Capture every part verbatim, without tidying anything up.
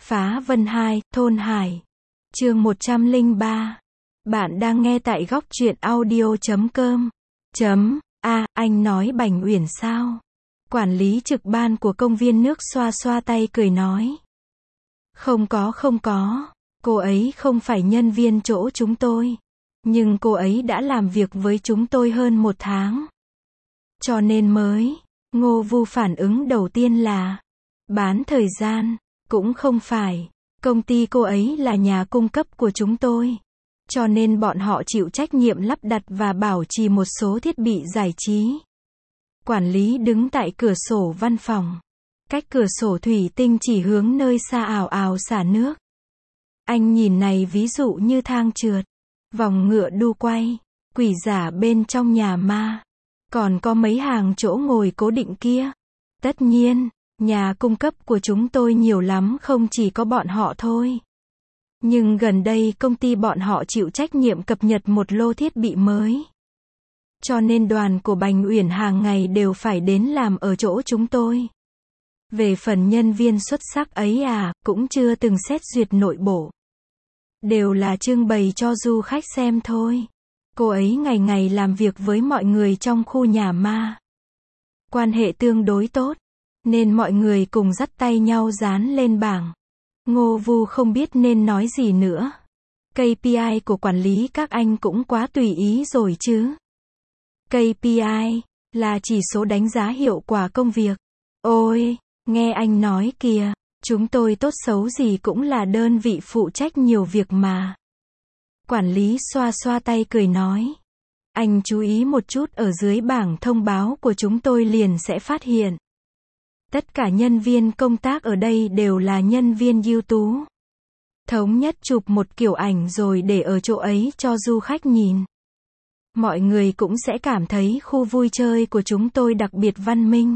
Phá Vân hai, Thôn Hải. Chương một trăm lẻ ba. Bạn đang nghe tại góc truyện audio chấm com. Chấm, a, anh nói Bành Uyển sao? Quản lý trực ban của công viên nước xoa xoa tay cười nói. Không có không có, cô ấy không phải nhân viên chỗ chúng tôi. Nhưng cô ấy đã làm việc với chúng tôi hơn một tháng. Cho nên mới, Ngô Vu phản ứng đầu tiên là, bán thời gian, cũng không phải, công ty cô ấy là nhà cung cấp của chúng tôi. Cho nên bọn họ chịu trách nhiệm lắp đặt và bảo trì một số thiết bị giải trí. Quản lý đứng tại cửa sổ văn phòng. Cách cửa sổ thủy tinh chỉ hướng nơi xa ào ào xả nước. Anh nhìn này ví dụ như thang trượt, vòng ngựa đu quay, quỷ giả bên trong nhà ma. Còn có mấy hàng chỗ ngồi cố định kia. Tất nhiên, nhà cung cấp của chúng tôi nhiều lắm không chỉ có bọn họ thôi. Nhưng gần đây công ty bọn họ chịu trách nhiệm cập nhật một lô thiết bị mới. Cho nên đoàn của Bành Uyển hàng ngày đều phải đến làm ở chỗ chúng tôi. Về phần nhân viên xuất sắc ấy à, cũng chưa từng xét duyệt nội bộ. Đều là trưng bày cho du khách xem thôi. Cô ấy ngày ngày làm việc với mọi người trong khu nhà ma. Quan hệ tương đối tốt, nên mọi người cùng dắt tay nhau dán lên bảng. Ngô Vu không biết nên nói gì nữa. ca pê i của quản lý các anh cũng quá tùy ý rồi chứ. ca pê i là chỉ số đánh giá hiệu quả công việc. Ôi, nghe anh nói kìa, chúng tôi tốt xấu gì cũng là đơn vị phụ trách nhiều việc mà. Quản lý xoa xoa tay cười nói. Anh chú ý một chút ở dưới bảng thông báo của chúng tôi liền sẽ phát hiện. Tất cả nhân viên công tác ở đây đều là nhân viên ưu tú. Thống nhất chụp một kiểu ảnh rồi để ở chỗ ấy cho du khách nhìn. Mọi người cũng sẽ cảm thấy khu vui chơi của chúng tôi đặc biệt văn minh.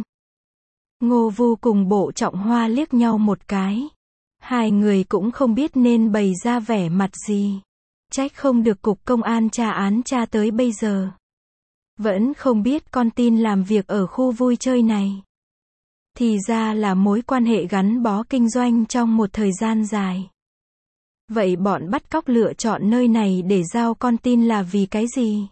Ngô Vu cùng Bộ Trọng Hoa liếc nhau một cái. Hai người cũng không biết nên bày ra vẻ mặt gì. Trách không được cục công an tra án tra tới bây giờ. Vẫn không biết con tin làm việc ở khu vui chơi này. Thì ra là mối quan hệ gắn bó kinh doanh trong một thời gian dài. Vậy bọn bắt cóc lựa chọn nơi này để giao con tin là vì cái gì?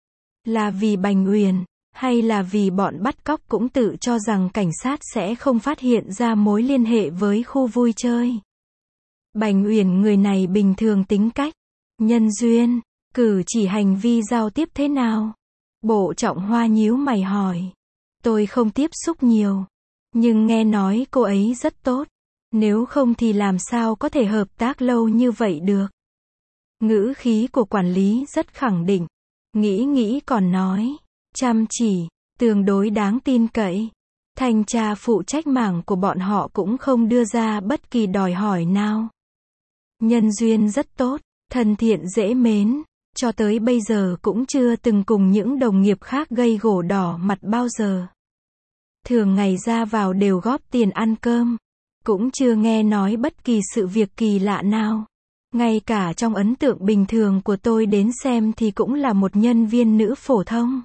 Là vì Bành Uyển, hay là vì bọn bắt cóc cũng tự cho rằng cảnh sát sẽ không phát hiện ra mối liên hệ với khu vui chơi? Bành Uyển người này bình thường tính cách, nhân duyên, cử chỉ hành vi giao tiếp thế nào? Bộ Trọng Hoa nhíu mày hỏi. Tôi không tiếp xúc nhiều. Nhưng nghe nói cô ấy rất tốt. Nếu không thì làm sao có thể hợp tác lâu như vậy được. Ngữ khí của quản lý rất khẳng định. Nghĩ nghĩ còn nói. Chăm chỉ, tương đối đáng tin cậy. Thanh tra phụ trách mảng của bọn họ cũng không đưa ra bất kỳ đòi hỏi nào. Nhân duyên rất tốt, thân thiện dễ mến. Cho tới bây giờ cũng chưa từng cùng những đồng nghiệp khác gây gổ đỏ mặt bao giờ. Thường ngày ra vào đều góp tiền ăn cơm. Cũng chưa nghe nói bất kỳ sự việc kỳ lạ nào. Ngay cả trong ấn tượng bình thường của tôi đến xem thì cũng là một nhân viên nữ phổ thông.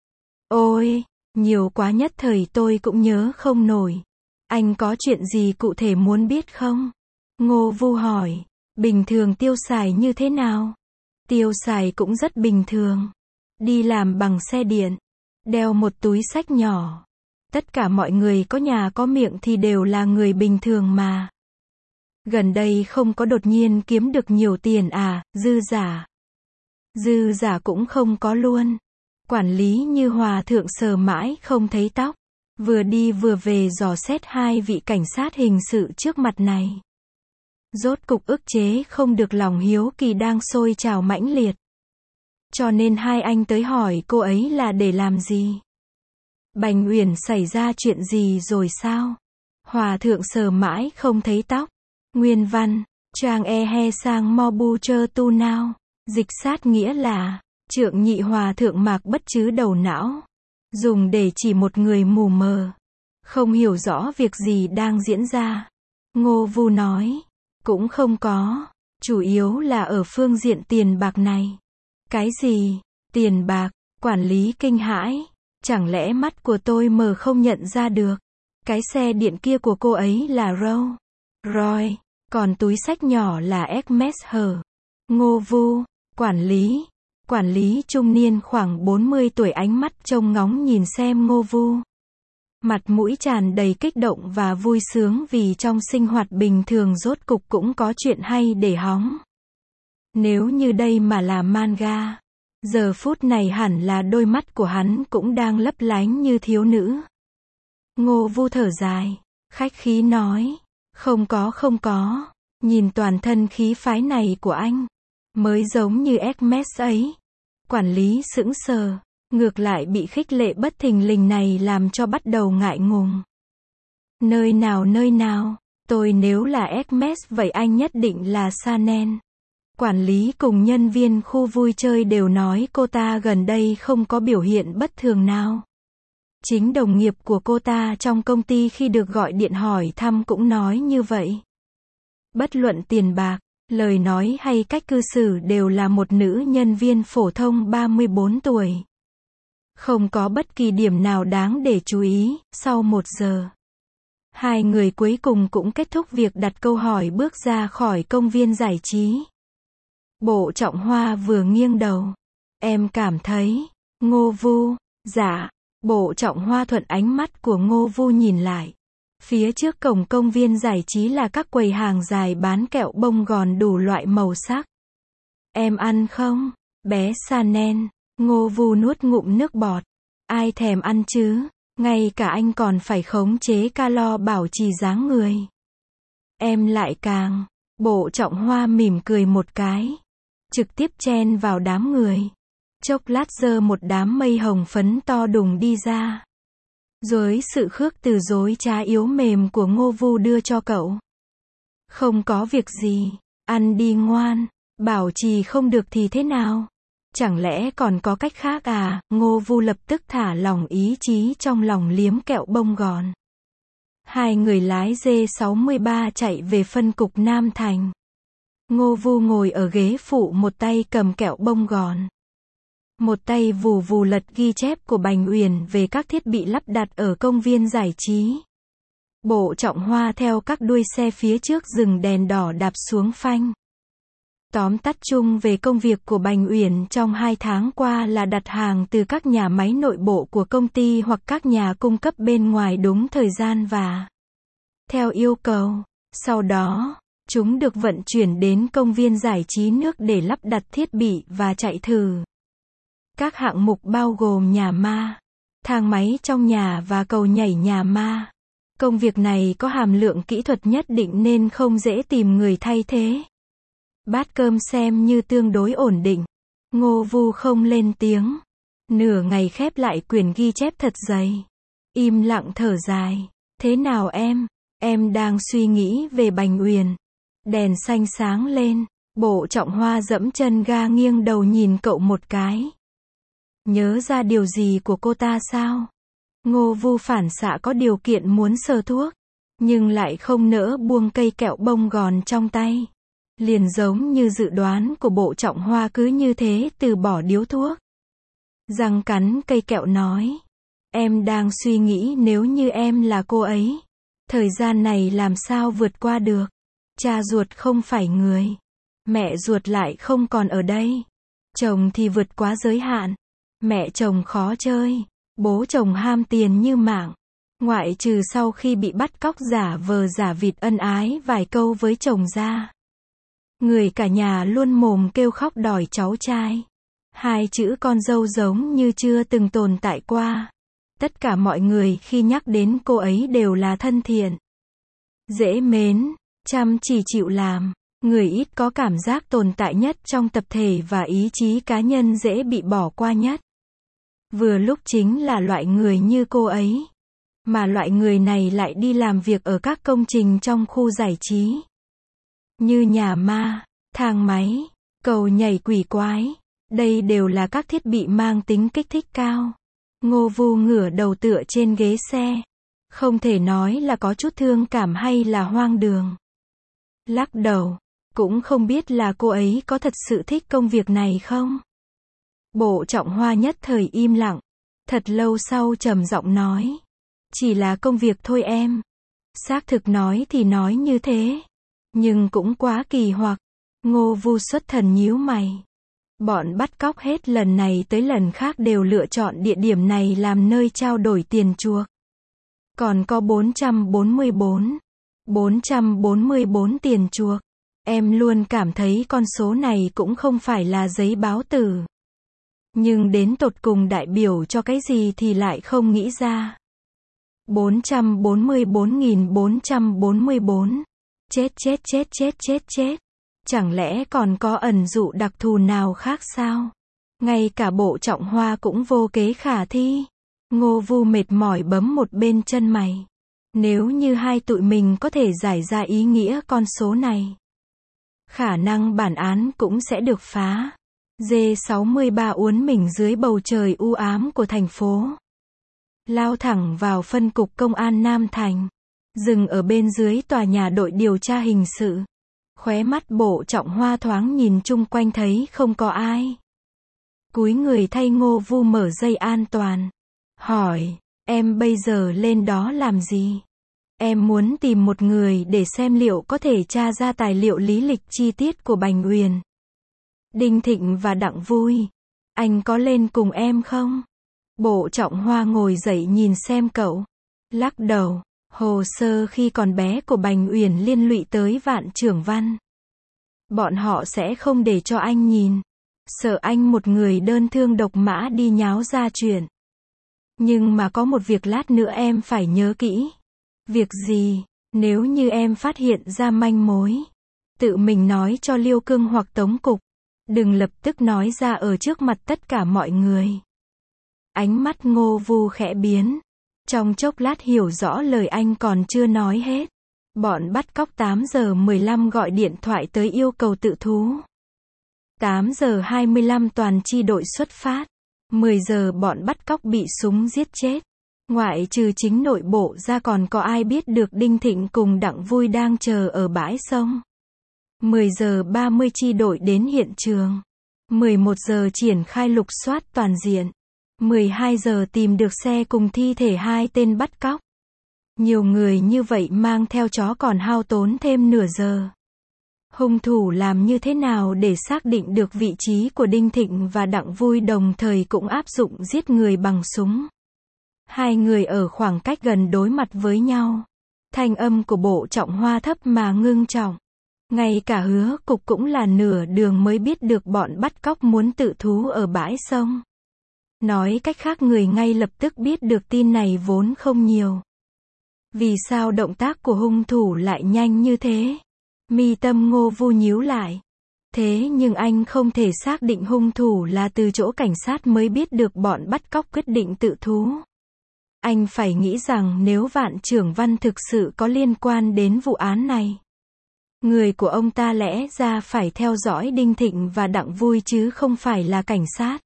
Ôi, nhiều quá nhất thời tôi cũng nhớ không nổi. Anh có chuyện gì cụ thể muốn biết không? Ngô Vu hỏi. Bình thường tiêu xài như thế nào? Tiêu xài cũng rất bình thường. Đi làm bằng xe điện. Đeo một túi xách nhỏ. Tất cả mọi người có nhà có miệng thì đều là người bình thường mà. Gần đây không có đột nhiên kiếm được nhiều tiền à, dư giả. Dư giả cũng không có luôn. Quản lý Như Hòa thượng sờ mãi không thấy tóc. Vừa đi vừa về dò xét hai vị cảnh sát hình sự trước mặt này. Rốt cục ức chế không được lòng hiếu kỳ đang sôi trào mãnh liệt. Cho nên hai anh tới hỏi cô ấy là để làm gì? Bành Uyển xảy ra chuyện gì rồi sao? Hòa thượng sờ mãi không thấy tóc. Nguyên văn, Trang e he sang mo bu chơ tu nao. Dịch sát nghĩa là, trượng nhị hòa thượng mạc bất chứ đầu não. Dùng để chỉ một người mù mờ. Không hiểu rõ việc gì đang diễn ra. Ngô Vu nói, cũng không có. Chủ yếu là ở phương diện tiền bạc này. Cái gì? Tiền bạc? Quản lý kinh hãi. Chẳng lẽ mắt của tôi mờ không nhận ra được. Cái xe điện kia của cô ấy là Rolls Royce. Còn túi xách nhỏ là Hermes hở. Ngô Vu, quản lý. Quản lý trung niên khoảng bốn mươi tuổi ánh mắt trông ngóng nhìn xem Ngô Vu. Mặt mũi tràn đầy kích động và vui sướng vì trong sinh hoạt bình thường rốt cục cũng có chuyện hay để hóng. Nếu như đây mà là manga, giờ phút này hẳn là đôi mắt của hắn cũng đang lấp lánh như thiếu nữ. Ngô Vu thở dài, khách khí nói, không có không có, nhìn toàn thân khí phái này của anh, mới giống như Hermes ấy. Quản lý sững sờ, ngược lại bị khích lệ bất thình lình này làm cho bắt đầu ngại ngùng. Nơi nào nơi nào, tôi nếu là Hermes vậy anh nhất định là Chanel. Quản lý cùng nhân viên khu vui chơi đều nói cô ta gần đây không có biểu hiện bất thường nào. Chính đồng nghiệp của cô ta trong công ty khi được gọi điện hỏi thăm cũng nói như vậy. Bất luận tiền bạc, lời nói hay cách cư xử đều là một nữ nhân viên phổ thông ba mươi bốn tuổi. Không có bất kỳ điểm nào đáng để chú ý. Sau một giờ, hai người cuối cùng cũng kết thúc việc đặt câu hỏi bước ra khỏi công viên giải trí. Bộ Trọng Hoa vừa nghiêng đầu. Em cảm thấy, Ngô Vu, dạ. Bộ Trọng Hoa thuận ánh mắt của Ngô Vu nhìn lại. Phía trước cổng công viên giải trí là các quầy hàng dài bán kẹo bông gòn đủ loại màu sắc. Em ăn không? Bé Chanel. Ngô Vu nuốt ngụm nước bọt. Ai thèm ăn chứ? Ngay cả anh còn phải khống chế calo bảo trì dáng người. Em lại càng. Bộ Trọng Hoa mỉm cười một cái. Trực tiếp chen vào đám người. Chốc lát giơ một đám mây hồng phấn to đùng đi ra. Dưới sự khước từ dối trá yếu mềm của Ngô Vu đưa cho cậu. Không có việc gì, ăn đi ngoan, bảo trì không được thì thế nào? Chẳng lẽ còn có cách khác à? Ngô Vu lập tức thả lỏng ý chí trong lòng liếm kẹo bông gòn. Hai người lái D sáu mươi ba chạy về phân cục Nam Thành. Ngô Vu ngồi ở ghế phụ một tay cầm kẹo bông gòn. Một tay vù vù lật ghi chép của Bành Uyển về các thiết bị lắp đặt ở công viên giải trí. Bộ Trọng Hoa theo các đuôi xe phía trước dừng đèn đỏ đạp xuống phanh. Tóm tắt chung về công việc của Bành Uyển trong hai tháng qua là đặt hàng từ các nhà máy nội bộ của công ty hoặc các nhà cung cấp bên ngoài đúng thời gian và theo yêu cầu. Sau đó, chúng được vận chuyển đến công viên giải trí nước để lắp đặt thiết bị và chạy thử. Các hạng mục bao gồm nhà ma, thang máy trong nhà và cầu nhảy nhà ma. Công việc này có hàm lượng kỹ thuật nhất định nên không dễ tìm người thay thế. Bát cơm xem như tương đối ổn định. Ngô Vu không lên tiếng. Nửa ngày khép lại quyển ghi chép thật dày. Im lặng thở dài. Thế nào em? Em đang suy nghĩ về Bành Uyển. Đèn xanh sáng lên. Bộ Trọng Hoa dẫm chân ga nghiêng đầu nhìn cậu một cái. Nhớ ra điều gì của cô ta sao? Ngô Vu phản xạ có điều kiện muốn sờ thuốc, nhưng lại không nỡ buông cây kẹo bông gòn trong tay. Liền giống như dự đoán của Bộ Trọng Hoa cứ như thế từ bỏ điếu thuốc. Răng cắn cây kẹo nói. Em đang suy nghĩ nếu như em là cô ấy. Thời gian này làm sao vượt qua được. Cha ruột không phải người. Mẹ ruột lại không còn ở đây. Chồng thì vượt quá giới hạn. Mẹ chồng khó chơi. Bố chồng ham tiền như mạng. Ngoại trừ sau khi bị bắt cóc giả vờ giả vịt ân ái vài câu với chồng ra. Người cả nhà luôn mồm kêu khóc đòi cháu trai. Hai chữ con dâu giống như chưa từng tồn tại qua. Tất cả mọi người khi nhắc đến cô ấy đều là thân thiện, dễ mến, chăm chỉ chịu làm. Người ít có cảm giác tồn tại nhất trong tập thể và ý chí cá nhân dễ bị bỏ qua nhất. Vừa lúc chính là loại người như cô ấy. Mà loại người này lại đi làm việc ở các công trình trong khu giải trí. Như nhà ma, thang máy, cầu nhảy quỷ quái. Đây đều là các thiết bị mang tính kích thích cao. Ngô Vu ngửa đầu tựa trên ghế xe. Không thể nói là có chút thương cảm hay là hoang đường. Lắc đầu, cũng không biết là cô ấy có thật sự thích công việc này không? Bộ Trọng Hoa nhất thời im lặng. Thật lâu sau trầm giọng nói. Chỉ là công việc thôi em. Xác thực nói thì nói như thế. Nhưng cũng quá kỳ hoặc. Ngô Vu xuất thần nhíu mày. Bọn bắt cóc hết lần này tới lần khác đều lựa chọn địa điểm này làm nơi trao đổi tiền chuộc. Còn có bốn trăm bốn mươi bốn. bốn trăm bốn mươi bốn tiền chuộc. Em luôn cảm thấy con số này cũng không phải là giấy báo tử. Nhưng đến tột cùng đại biểu cho cái gì thì lại không nghĩ ra. bốn trăm bốn mươi bốn nghìn bốn trăm bốn mươi bốn. Chết chết chết chết chết chết. Chẳng lẽ còn có ẩn dụ đặc thù nào khác sao? Ngay cả Bộ Trọng Hoa cũng vô kế khả thi. Ngô Vu mệt mỏi bấm một bên chân mày. Nếu như hai tụi mình có thể giải ra ý nghĩa con số này, khả năng bản án cũng sẽ được phá. D sáu mươi ba uốn mình dưới bầu trời u ám của thành phố. Lao thẳng vào phân cục công an Nam Thành. Dừng ở bên dưới tòa nhà đội điều tra hình sự. Khóe mắt Bộ Trọng Hoa thoáng nhìn chung quanh thấy không có ai. Cúi người thay Ngô Vu mở dây an toàn. Hỏi, em bây giờ lên đó làm gì? Em muốn tìm một người để xem liệu có thể tra ra tài liệu lý lịch chi tiết của Bành Uyển, Đinh Thịnh và Đặng Vui. Anh có lên cùng em không? Bộ Trọng Hoa ngồi dậy nhìn xem cậu. Lắc đầu. Hồ sơ khi còn bé của Bành Uyển liên lụy tới Vạn Trưởng Văn. Bọn họ sẽ không để cho anh nhìn. Sợ anh một người đơn thương độc mã đi nháo ra chuyện. Nhưng mà có một việc lát nữa em phải nhớ kỹ. Việc gì? Nếu như em phát hiện ra manh mối, tự mình nói cho Liêu Cương hoặc Tống Cục. Đừng lập tức nói ra ở trước mặt tất cả mọi người. Ánh mắt Ngô Vu khẽ biến. Trong chốc lát hiểu rõ lời anh còn chưa nói hết. Bọn bắt cóc tám giờ mười lăm gọi điện thoại tới yêu cầu tự thú. tám giờ hai mươi lăm toàn chi đội xuất phát. mười giờ bọn bắt cóc bị súng giết chết. Ngoại trừ chính nội bộ ra còn có ai biết được Đinh Thịnh cùng Đặng Vui đang chờ ở bãi sông. mười giờ ba mươi chi đội đến hiện trường. mười một giờ triển khai lục soát toàn diện. mười hai giờ tìm được xe cùng thi thể hai tên bắt cóc. Nhiều người như vậy mang theo chó còn hao tốn thêm nửa giờ. Hung thủ làm như thế nào để xác định được vị trí của Đinh Thịnh và Đặng Vui, đồng thời cũng áp dụng giết người bằng súng. Hai người ở khoảng cách gần đối mặt với nhau. Thanh âm của Bộ Trọng Hoa thấp mà ngưng trọng. Ngay cả Hứa Cục cũng là nửa đường mới biết được bọn bắt cóc muốn tự thú ở bãi sông. Nói cách khác người ngay lập tức biết được tin này vốn không nhiều. Vì sao động tác của hung thủ lại nhanh như thế? Mi tâm Ngô Vu nhíu lại. Thế nhưng anh không thể xác định hung thủ là từ chỗ cảnh sát mới biết được bọn bắt cóc quyết định tự thú. Anh phải nghĩ rằng nếu Vạn Trưởng Văn thực sự có liên quan đến vụ án này, người của ông ta lẽ ra phải theo dõi Đinh Thịnh và Đặng Vui chứ không phải là cảnh sát.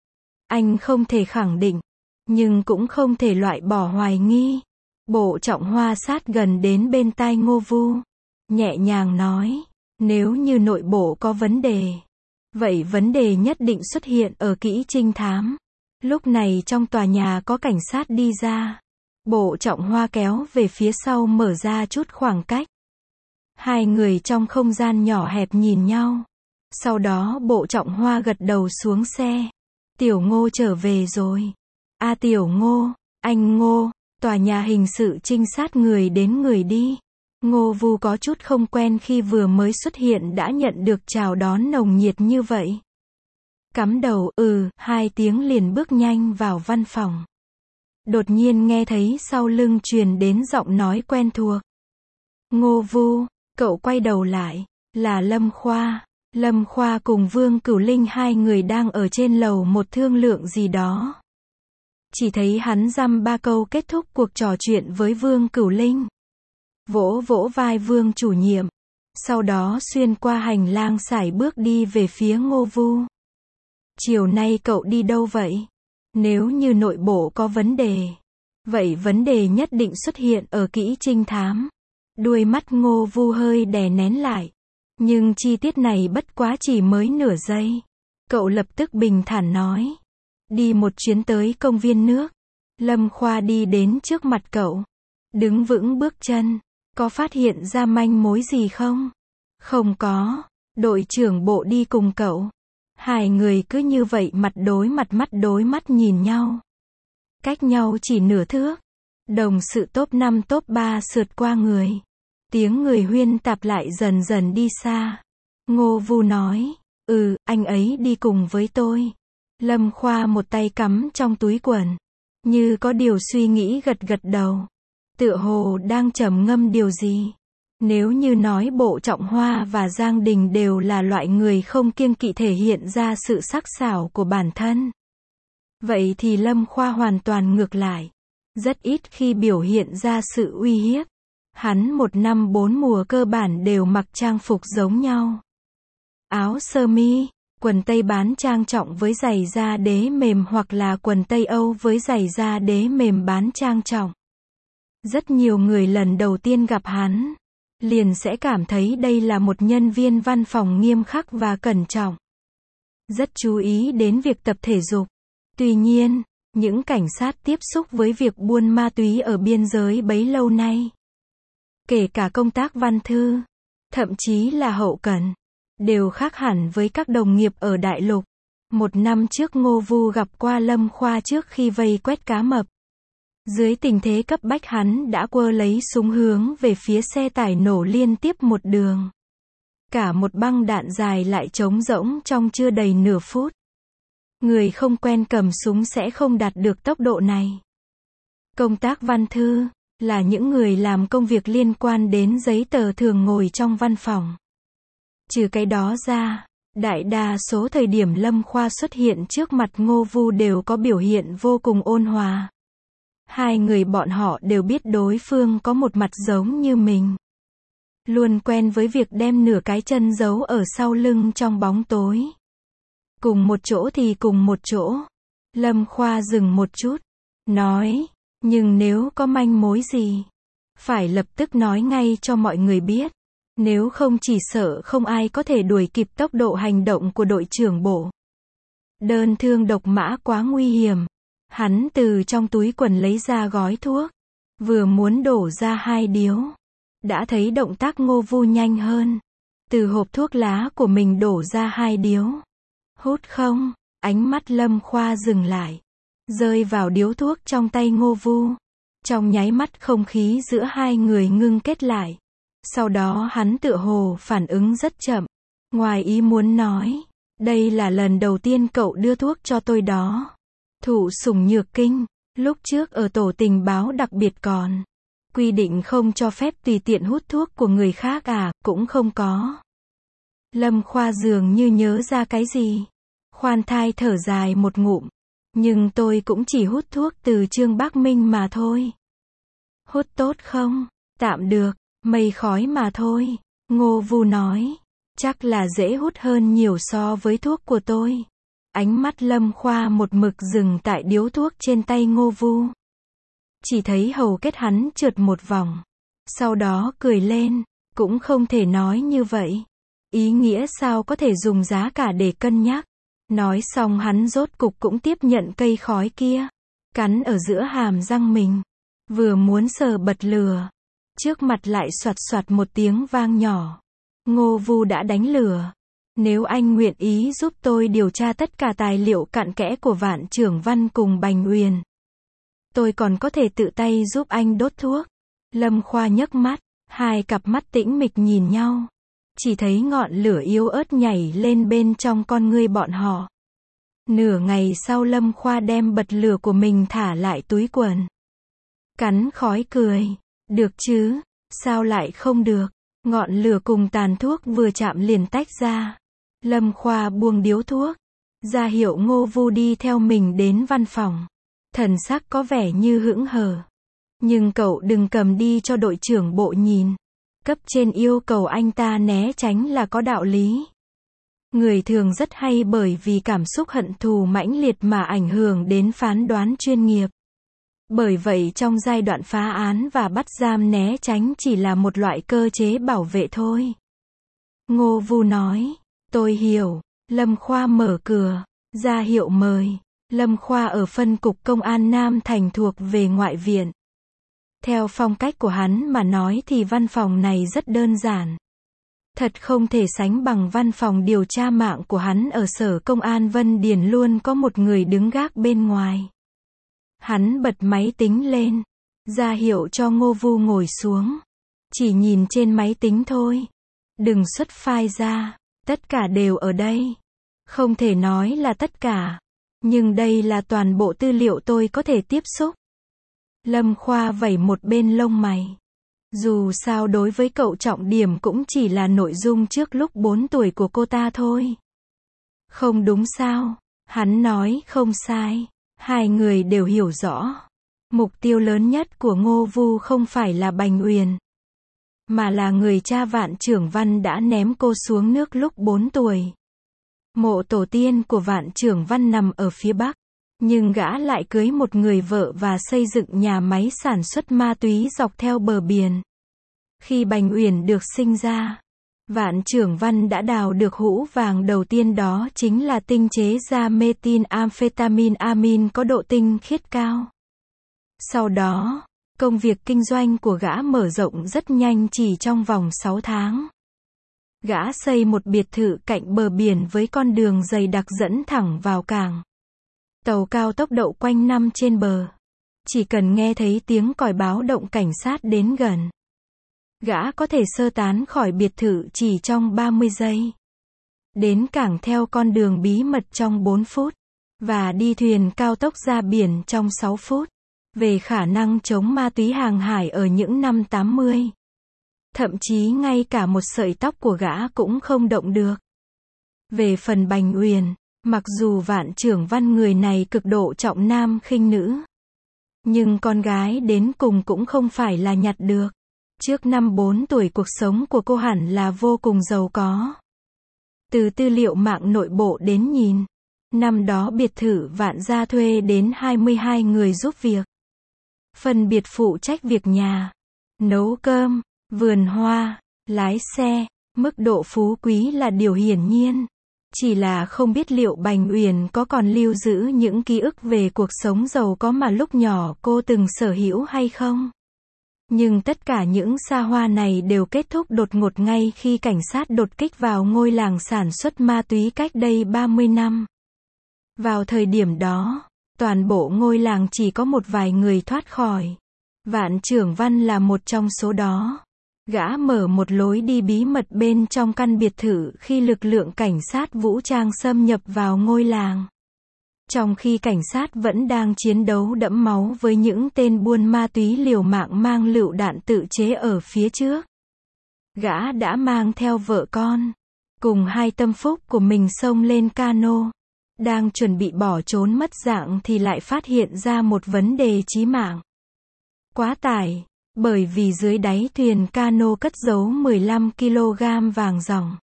Anh không thể khẳng định, nhưng cũng không thể loại bỏ hoài nghi. Bộ Trọng Hoa sát gần đến bên tai Ngô Vu, nhẹ nhàng nói, nếu như nội bộ có vấn đề, vậy vấn đề nhất định xuất hiện ở kỹ trinh thám. Lúc này trong tòa nhà có cảnh sát đi ra. Bộ Trọng Hoa kéo về phía sau mở ra chút khoảng cách. Hai người trong không gian nhỏ hẹp nhìn nhau. Sau đó Bộ Trọng Hoa gật đầu xuống xe. Tiểu Ngô trở về rồi. A Tiểu Ngô, anh Ngô, tòa nhà hình sự trinh sát người đến người đi. Ngô Vu có chút không quen khi vừa mới xuất hiện đã nhận được chào đón nồng nhiệt như vậy. Cắm đầu, ừ, hai tiếng liền bước nhanh vào văn phòng. Đột nhiên nghe thấy sau lưng truyền đến giọng nói quen thuộc. Ngô Vu, cậu quay đầu lại, là Lâm Khoa. Lâm Khoa cùng Vương Cửu Linh hai người đang ở trên lầu một thương lượng gì đó. Chỉ thấy hắn dăm ba câu kết thúc cuộc trò chuyện với Vương Cửu Linh. Vỗ vỗ vai Vương chủ nhiệm. Sau đó xuyên qua hành lang sải bước đi về phía Ngô Vu. Chiều nay cậu đi đâu vậy? Nếu như nội bộ có vấn đề, vậy vấn đề nhất định xuất hiện ở kỹ trinh thám. Đuôi mắt Ngô Vu hơi đè nén lại. Nhưng chi tiết này bất quá chỉ mới nửa giây. Cậu lập tức bình thản nói. Đi một chuyến tới công viên nước. Lâm Khoa đi đến trước mặt cậu. Đứng vững bước chân. Có phát hiện ra manh mối gì không? Không có, đội trưởng bộ đi cùng cậu. Hai người cứ như vậy mặt đối mặt mắt đối mắt nhìn nhau. Cách nhau chỉ nửa thước. Đồng sự top năm top ba sượt qua người. Tiếng người huyên tạp lại dần dần đi xa. Ngô Vu nói, ừ, anh ấy đi cùng với tôi. Lâm Khoa một tay cắm trong túi quần. Như có điều suy nghĩ gật gật đầu. Tựa hồ đang trầm ngâm điều gì. Nếu như nói Bộ Trọng Hoa và Giang Đình đều là loại người không kiêng kỵ thể hiện ra sự sắc sảo của bản thân. Vậy thì Lâm Khoa hoàn toàn ngược lại. Rất ít khi biểu hiện ra sự uy hiếp. Hắn một năm bốn mùa cơ bản đều mặc trang phục giống nhau. Áo sơ mi, quần tây bán trang trọng với giày da đế mềm hoặc là quần tây Âu với giày da đế mềm bán trang trọng. Rất nhiều người lần đầu tiên gặp hắn, liền sẽ cảm thấy đây là một nhân viên văn phòng nghiêm khắc và cẩn trọng. Rất chú ý đến việc tập thể dục. Tuy nhiên, những cảnh sát tiếp xúc với việc buôn ma túy ở biên giới bấy lâu nay, kể cả công tác văn thư, thậm chí là hậu cần, đều khác hẳn với các đồng nghiệp ở đại lục. Một năm trước Ngô Vu gặp qua Lâm Khoa trước khi vây quét cá mập. Dưới tình thế cấp bách hắn đã quơ lấy súng hướng về phía xe tải nổ liên tiếp một đường. Cả một băng đạn dài lại trống rỗng trong chưa đầy nửa phút. Người không quen cầm súng sẽ không đạt được tốc độ này. Công tác văn thư là những người làm công việc liên quan đến giấy tờ thường ngồi trong văn phòng. Trừ cái đó ra, đại đa số thời điểm Lâm Khoa xuất hiện trước mặt Ngô Vu đều có biểu hiện vô cùng ôn hòa. Hai người bọn họ đều biết đối phương có một mặt giống như mình. Luôn quen với việc đem nửa cái chân giấu ở sau lưng trong bóng tối. Cùng một chỗ thì cùng một chỗ. Lâm Khoa dừng một chút, nói, nhưng nếu có manh mối gì, phải lập tức nói ngay cho mọi người biết. Nếu không chỉ sợ không ai có thể đuổi kịp tốc độ hành động của đội trưởng bộ. Đơn thương độc mã quá nguy hiểm. Hắn từ trong túi quần lấy ra gói thuốc. Vừa muốn đổ ra hai điếu. Đã thấy động tác Ngô Vu nhanh hơn. Từ hộp thuốc lá của mình đổ ra hai điếu. Hút không? Ánh mắt Lâm Khoa dừng lại. Rơi vào điếu thuốc trong tay Ngô Vu. Trong nháy mắt không khí giữa hai người ngưng kết lại. Sau đó hắn tựa hồ phản ứng rất chậm. Ngoài ý muốn nói. Đây là lần đầu tiên cậu đưa thuốc cho tôi đó. Thụ sủng nhược kinh. Lúc trước ở tổ tình báo đặc biệt còn quy định không cho phép tùy tiện hút thuốc của người khác à, cũng không có. Lâm Khoa dường như nhớ ra cái gì. Khoan thai thở dài một ngụm. Nhưng tôi cũng chỉ hút thuốc từ Trương Bắc Minh mà thôi. Hút tốt không? Tạm được, mây khói mà thôi. Ngô Vu nói. Chắc là dễ hút hơn nhiều so với thuốc của tôi. Ánh mắt Lâm Khoa một mực dừng tại điếu thuốc trên tay Ngô Vu. Chỉ thấy hầu kết hắn trượt một vòng. Sau đó cười lên. Cũng không thể nói như vậy. Ý nghĩa sao có thể dùng giá cả để cân nhắc. Nói xong hắn rốt cục cũng tiếp nhận cây khói kia. Cắn ở giữa hàm răng mình. Vừa muốn sờ bật lửa. Trước mặt lại soạt soạt một tiếng vang nhỏ. Ngô Vu đã đánh lửa. Nếu anh nguyện ý giúp tôi điều tra tất cả tài liệu cặn kẽ của Vạn Trưởng Văn cùng Bành Uyển, tôi còn có thể tự tay giúp anh đốt thuốc. Lâm Khoa nhấc mắt. Hai cặp mắt tĩnh mịch nhìn nhau. Chỉ thấy ngọn lửa yếu ớt nhảy lên bên trong con ngươi bọn họ. Nửa ngày sau Lâm Khoa đem bật lửa của mình thả lại túi quần. Cắn khói cười. Được chứ? Sao lại không được? Ngọn lửa cùng tàn thuốc vừa chạm liền tách ra. Lâm Khoa buông điếu thuốc. Ra hiệu Ngô Vu đi theo mình đến văn phòng. Thần sắc có vẻ như hững hờ. Nhưng cậu đừng cầm đi cho đội trưởng bộ nhìn. Cấp trên yêu cầu anh ta né tránh là có đạo lý. Người thường rất hay bởi vì cảm xúc hận thù mãnh liệt mà ảnh hưởng đến phán đoán chuyên nghiệp. Bởi vậy trong giai đoạn phá án và bắt giam né tránh chỉ là một loại cơ chế bảo vệ thôi. Ngô Vu nói, tôi hiểu. Lâm Khoa mở cửa, ra hiệu mời. Lâm Khoa ở phân cục công an Nam Thành thuộc về ngoại viện. Theo phong cách của hắn mà nói thì văn phòng này rất đơn giản. Thật không thể sánh bằng văn phòng điều tra mạng của hắn ở sở công an Vân Điền luôn có một người đứng gác bên ngoài. Hắn bật máy tính lên, ra hiệu cho Ngô Vu ngồi xuống. Chỉ nhìn trên máy tính thôi. Đừng xuất file ra, tất cả đều ở đây. Không thể nói là tất cả, nhưng đây là toàn bộ tư liệu tôi có thể tiếp xúc. Lâm Khoa vẩy một bên lông mày. Dù sao đối với cậu trọng điểm cũng chỉ là nội dung trước lúc bốn tuổi của cô ta thôi. Không đúng sao? Hắn nói không sai. Hai người đều hiểu rõ. Mục tiêu lớn nhất của Ngô Vu không phải là Bành Uyển, mà là người cha Vạn Trưởng Văn đã ném cô xuống nước lúc bốn tuổi. Mộ tổ tiên của Vạn Trưởng Văn nằm ở phía Bắc, nhưng gã lại cưới một người vợ và xây dựng nhà máy sản xuất ma túy dọc theo bờ biển. Khi Bành Uyển được sinh ra, Vạn Trưởng Văn đã đào được hũ vàng đầu tiên, đó chính là tinh chế ra methamphetamine amin có độ tinh khiết cao. Sau đó, công việc kinh doanh của gã mở rộng rất nhanh, chỉ trong vòng sáu tháng. Gã xây một biệt thự cạnh bờ biển với con đường dày đặc dẫn thẳng vào cảng. Tàu cao tốc đậu quanh năm trên bờ. Chỉ cần nghe thấy tiếng còi báo động cảnh sát đến gần, gã có thể sơ tán khỏi biệt thự chỉ trong ba mươi giây. Đến cảng theo con đường bí mật trong bốn phút. Và đi thuyền cao tốc ra biển trong sáu phút. Về khả năng chống ma túy hàng hải ở những năm tám mươi. Thậm chí ngay cả một sợi tóc của gã cũng không động được. Về phần Bành Uyển, mặc dù Vạn Trưởng Văn người này cực độ trọng nam khinh nữ, nhưng con gái đến cùng cũng không phải là nhặt được. Trước năm bốn tuổi cuộc sống của cô hẳn là vô cùng giàu có. Từ tư liệu mạng nội bộ đến nhìn, năm đó biệt thự Vạn gia thuê đến hai mươi hai người giúp việc. Phân biệt phụ trách việc nhà, nấu cơm, vườn hoa, lái xe. Mức độ phú quý là điều hiển nhiên. Chỉ là không biết liệu Bành Uyển có còn lưu giữ những ký ức về cuộc sống giàu có mà lúc nhỏ cô từng sở hữu hay không. Nhưng tất cả những xa hoa này đều kết thúc đột ngột ngay khi cảnh sát đột kích vào ngôi làng sản xuất ma túy cách đây ba mươi năm. Vào thời điểm đó, toàn bộ ngôi làng chỉ có một vài người thoát khỏi. Vạn Trưởng Văn là một trong số đó. Gã mở một lối đi bí mật bên trong căn biệt thự khi lực lượng cảnh sát vũ trang xâm nhập vào ngôi làng. Trong khi cảnh sát vẫn đang chiến đấu đẫm máu với những tên buôn ma túy liều mạng mang lựu đạn tự chế ở phía trước, gã đã mang theo vợ con, cùng hai tâm phúc của mình xông lên cano. Đang chuẩn bị bỏ trốn mất dạng thì lại phát hiện ra một vấn đề chí mạng. Quá tải, bởi vì dưới đáy thuyền cano cất giấu mười lăm ki lô gam vàng ròng.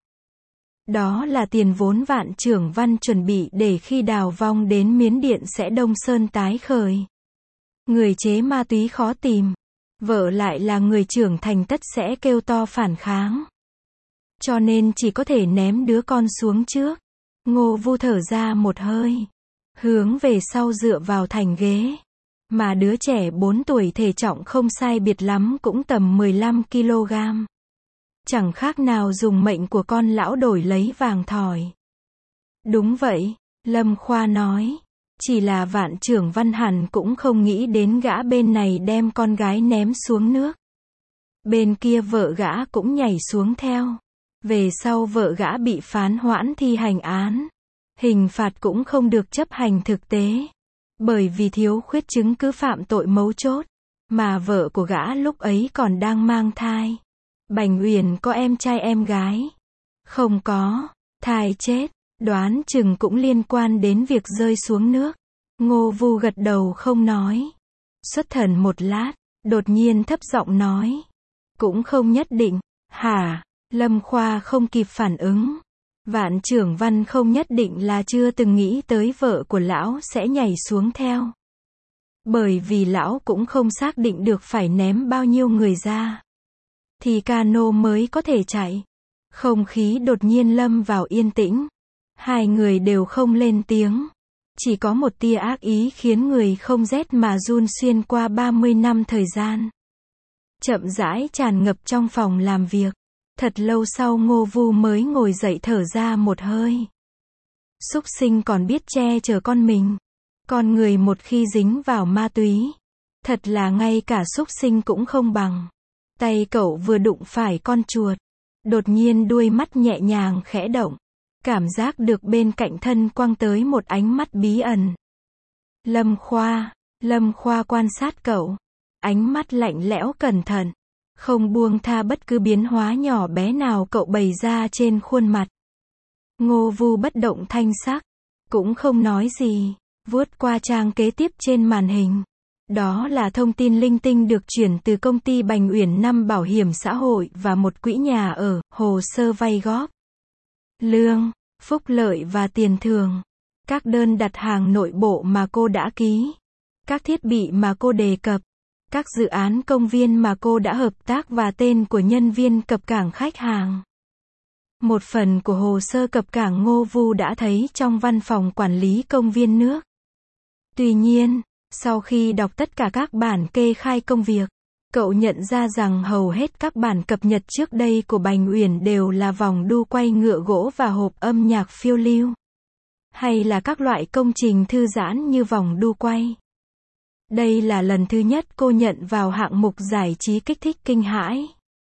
Đó là tiền vốn Vạn Trưởng Văn chuẩn bị để khi đào vong đến Miến Điện sẽ Đông Sơn tái khởi. Người chế ma túy khó tìm, vợ lại là người trưởng thành tất sẽ kêu to phản kháng. Cho nên chỉ có thể ném đứa con xuống trước. Ngô Vu thở ra một hơi, hướng về sau dựa vào thành ghế. Mà đứa trẻ bốn tuổi thể trọng không sai biệt lắm cũng tầm mười lăm ki lô gam. Chẳng khác nào dùng mệnh của con lão đổi lấy vàng thỏi. Đúng vậy, Lâm Khoa nói. Chỉ là Vạn Trưởng Văn hẳn cũng không nghĩ đến gã bên này đem con gái ném xuống nước. Bên kia vợ gã cũng nhảy xuống theo. Về sau vợ gã bị phán hoãn thi hành án. Hình phạt cũng không được chấp hành thực tế. Bởi vì thiếu khuyết chứng cứ phạm tội mấu chốt. Mà vợ của gã lúc ấy còn đang mang thai. Bành Uyển có em trai em gái? Không có, thai chết, đoán chừng cũng liên quan đến việc rơi xuống nước. Ngô Vu gật đầu không nói. Xuất thần một lát, đột nhiên thấp giọng nói. Cũng không nhất định. Hả? Lâm Khoa không kịp phản ứng. Vạn Trưởng Văn không nhất định là chưa từng nghĩ tới vợ của lão sẽ nhảy xuống theo. Bởi vì lão cũng không xác định được phải ném bao nhiêu người ra thì cano mới có thể chạy. Không khí đột nhiên lâm vào yên tĩnh. Hai người đều không lên tiếng. Chỉ có một tia ác ý khiến người không rét mà run xuyên qua ba mươi năm thời gian. Chậm rãi tràn ngập trong phòng làm việc. Thật lâu sau Ngô Vu mới ngồi dậy thở ra một hơi. Súc sinh còn biết che chở con mình. Con người một khi dính vào ma túy, thật là ngay cả súc sinh cũng không bằng. Tay cậu vừa đụng phải con chuột. Đột nhiên đuôi mắt nhẹ nhàng khẽ động. Cảm giác được bên cạnh thân quăng tới một ánh mắt bí ẩn. Lâm Khoa. Lâm Khoa quan sát cậu. Ánh mắt lạnh lẽo cẩn thận. Không buông tha bất cứ biến hóa nhỏ bé nào cậu bày ra trên khuôn mặt. Ngô Vu bất động thanh sắc. Cũng không nói gì. Vuốt qua trang kế tiếp trên màn hình. Đó là thông tin linh tinh được chuyển từ công ty Bành Uyển năm bảo hiểm xã hội và một quỹ nhà ở, hồ sơ vay góp. Lương, phúc lợi và tiền thưởng. Các đơn đặt hàng nội bộ mà cô đã ký. Các thiết bị mà cô đề cập. Các dự án công viên mà cô đã hợp tác và tên của nhân viên cập cảng khách hàng. Một phần của hồ sơ cập cảng Ngô Vu đã thấy trong văn phòng quản lý công viên nước. Tuy nhiên, sau khi đọc tất cả các bản kê khai công việc, cậu nhận ra rằng hầu hết các bản cập nhật trước đây của Bành Uyển đều là vòng đu quay ngựa gỗ và hộp âm nhạc phiêu lưu. Hay là các loại công trình thư giãn như vòng đu quay. Đây là lần thứ nhất cô nhận vào hạng mục giải trí kích thích kinh hãi.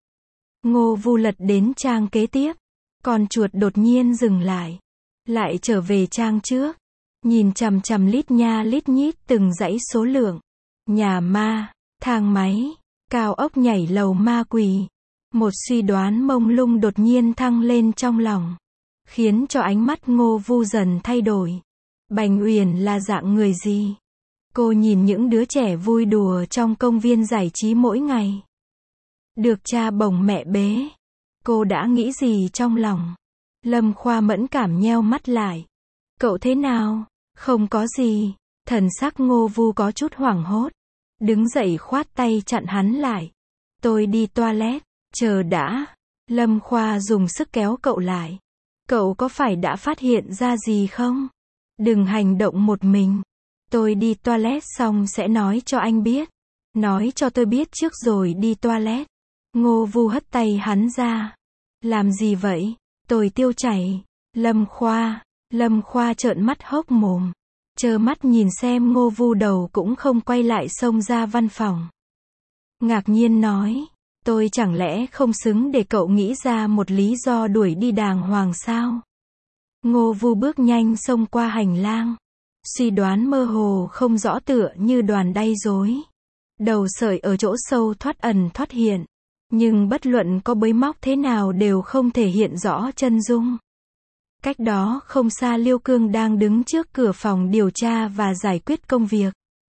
Ngô Vu lật đến trang kế tiếp. Con chuột đột nhiên dừng lại. Lại trở về trang trước. Nhìn chằm chằm lít nha lít nhít từng dãy số lượng. Nhà ma, thang máy, cao ốc nhảy lầu ma quỷ. Một suy đoán mông lung đột nhiên thăng lên trong lòng. Khiến cho ánh mắt Ngô Vu dần thay đổi. Bành Uyển là dạng người gì? Cô nhìn những đứa trẻ vui đùa trong công viên giải trí mỗi ngày. Được cha bồng mẹ bế. Cô đã nghĩ gì trong lòng? Lâm Khoa mẫn cảm nheo mắt lại. Cậu thế nào? Không có gì. Thần sắc Ngô Vu có chút hoảng hốt. Đứng dậy khoát tay chặn hắn lại. Tôi đi toilet. Chờ đã. Lâm Khoa dùng sức kéo cậu lại. Cậu có phải đã phát hiện ra gì không? Đừng hành động một mình. Tôi đi toilet xong sẽ nói cho anh biết. Nói cho tôi biết trước rồi đi toilet. Ngô Vu hất tay hắn ra. Làm gì vậy? Tôi tiêu chảy. Lâm Khoa. Lâm Khoa trợn mắt hốc mồm. Trơ mắt nhìn xem Ngô Vu đầu cũng không quay lại xông ra văn phòng. Ngạc nhiên nói. Tôi chẳng lẽ không xứng để cậu nghĩ ra một lý do đuổi đi đàng hoàng sao? Ngô Vu bước nhanh xông qua hành lang. Suy đoán mơ hồ không rõ tựa như đoàn đay rối. Đầu sợi ở chỗ sâu thoát ẩn thoát hiện. Nhưng bất luận có bới móc thế nào đều không thể hiện rõ chân dung. Cách đó không xa Liêu Cương đang đứng trước cửa phòng điều tra và giải quyết công việc.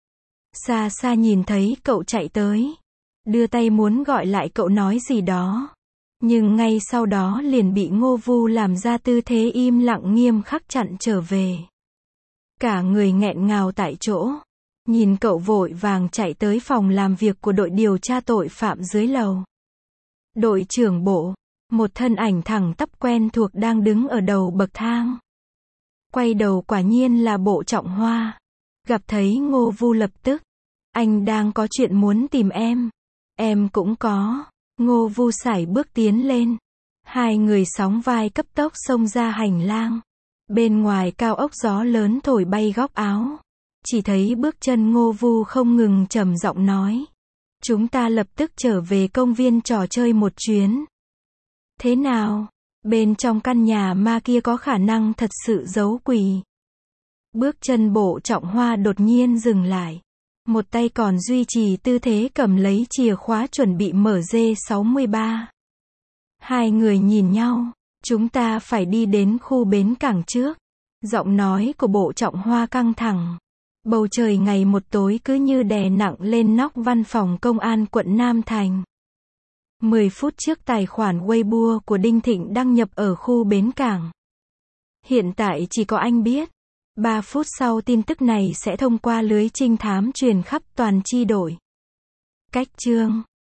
Xa xa nhìn thấy cậu chạy tới. Đưa tay muốn gọi lại cậu nói gì đó. Nhưng ngay sau đó liền bị Ngô Vu làm ra tư thế im lặng nghiêm khắc chặn trở về. Cả người nghẹn ngào tại chỗ. Nhìn cậu vội vàng chạy tới phòng làm việc của đội điều tra tội phạm dưới lầu. Đội trưởng bộ. Một thân ảnh thẳng tắp quen thuộc đang đứng ở đầu bậc thang. Quay đầu quả nhiên là Bộ Trọng Hoa. Gặp thấy Ngô Vu lập tức. Anh đang có chuyện muốn tìm em. Em cũng có. Ngô Vu sải bước tiến lên. Hai người sóng vai cấp tốc xông ra hành lang. Bên ngoài cao ốc gió lớn thổi bay góc áo. Chỉ thấy bước chân Ngô Vu không ngừng trầm giọng nói. Chúng ta lập tức trở về công viên trò chơi một chuyến. Thế nào? Bên trong căn nhà ma kia có khả năng thật sự giấu quỷ. Bước chân Bộ Trọng Hoa đột nhiên dừng lại. Một tay còn duy trì tư thế cầm lấy chìa khóa chuẩn bị mở G sáu mươi ba. Hai người nhìn nhau. Chúng ta phải đi đến khu bến cảng trước. Giọng nói của Bộ Trọng Hoa căng thẳng. Bầu trời ngày một tối cứ như đè nặng lên nóc văn phòng công an quận Nam Thành. mười phút trước tài khoản Weibo của Đinh Thịnh đăng nhập ở khu bến cảng. Hiện tại chỉ có anh biết. ba phút sau tin tức này sẽ thông qua lưới trinh thám truyền khắp toàn chi đội. Cách chương